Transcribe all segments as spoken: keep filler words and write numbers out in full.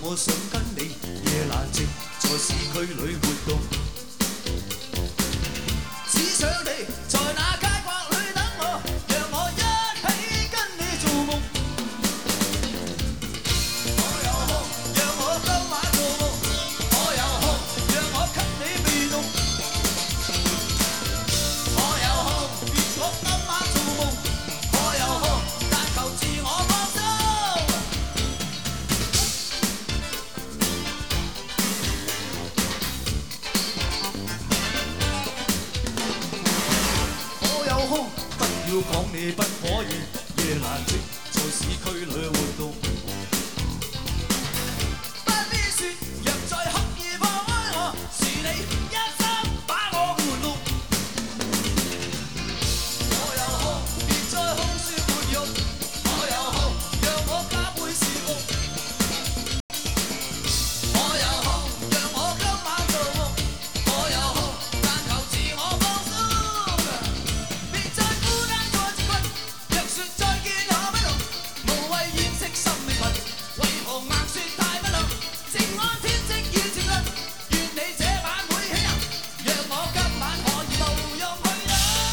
我想跟你夜闌靜，在市區裏活動。只想你在那街角裏等我，讓我一起跟你做夢。我有空，讓我今晚做夢。我有空，讓我給你被動。我有空，別我今晚做夢。我有空，但求自我放鬆。我有空，不要講你不可以，夜闌靜在市區裏活動。不必説，若再刻意放開我，是你一生把我玩弄。我有空，別再空説沒用。我有空，讓我加倍侍奉。我有空，讓我今晚做夢。我有空，但求自我放鬆。別再孤單在自困，若說再見可不同，無謂掩飾心未貧，為何硬說太不能？靜安天職要接近，願你這晚會起行，讓我今晚可以無用去等。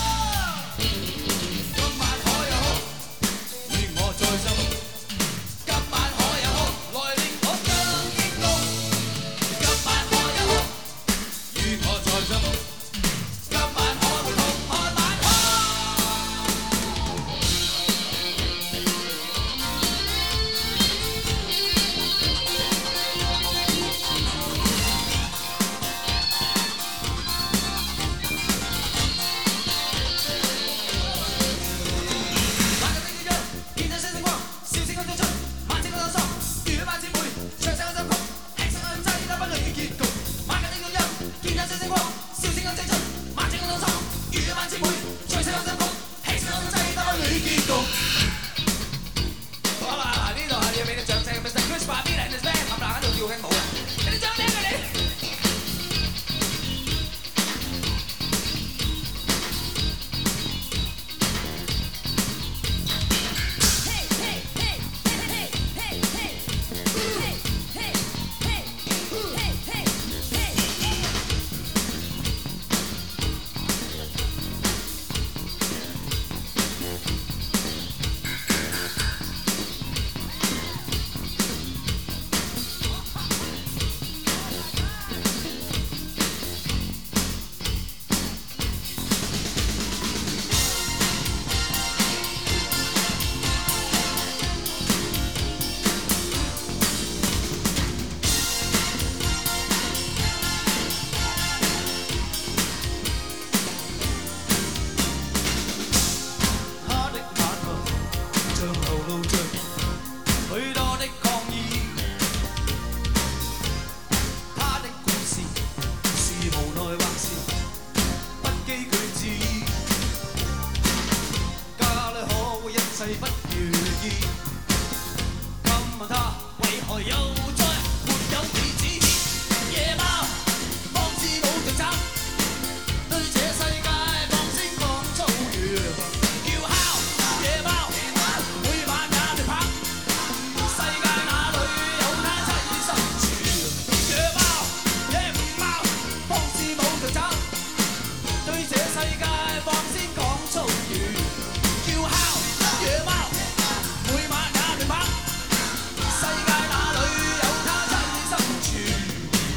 今晚可有空，願我在心。今晚可有空，來令我更激動。今晚可有空，願我在心。今晚可會同看晚空。晚間的朝陽，見到星星光，笑聲中出，晚星光當爽，如班姊妹唱聲開心曲，吃聲開擠得不累結局。晚間的朝陽，見到星星光，笑聲中出，晚星光當爽，如班姊妹唱聲開心曲，吃聲開擠得不累結局。好啦，嗱呢度係要俾啲掌聲 ，Mister Chris Bobby and his band，冚唪唥喺度跳緊舞啊！俾啲掌聲佢哋。他的眼眸像流露着許多的抗議，他的故事是無奈還是不羈句子，家裏可會一切不如意？今問他為何又再沒有地址？夜貓方知冇對策，對這世界放聲講粗語。叫敲夜貓，每晚也嚟拍，世界哪裏有他棲身處？夜貓夜貓，方知冇對策，對這世界放聲講粗語。叫敲夜貓，每晚也嚟拍，世界哪裏有他棲身處？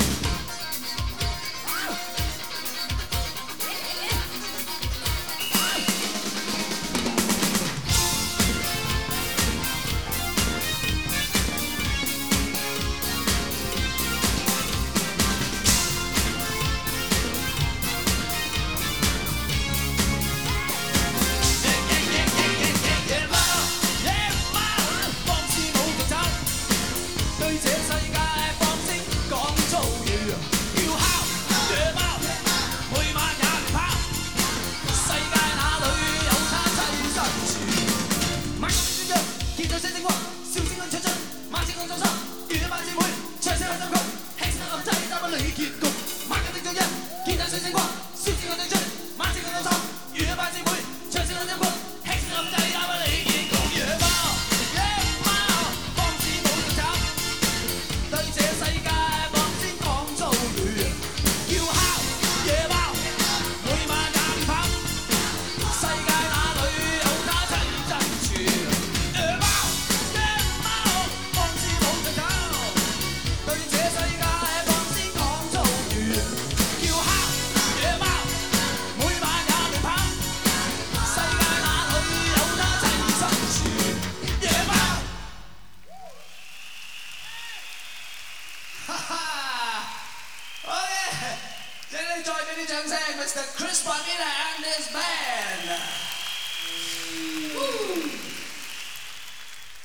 夜貓夜貓，方知冇對策，對這世界放聲講粗語。叫敲夜貓，每晚也嚟拍，世界哪裏有他棲身處？晚間的朝陽，見到星星光，笑聲響出，晚星光當爽，如班姊妹唱聲開心曲，吃聲暗擠得不累結局。晚間的朝陽，見到星星光，笑聲響出，晚星光當爽，如班姊妹唱聲開心曲，吃聲暗擠得不累結局。夜貓夜貓，方知冇對策，對這掌聲 ，Mister Chris Bonilla and his band。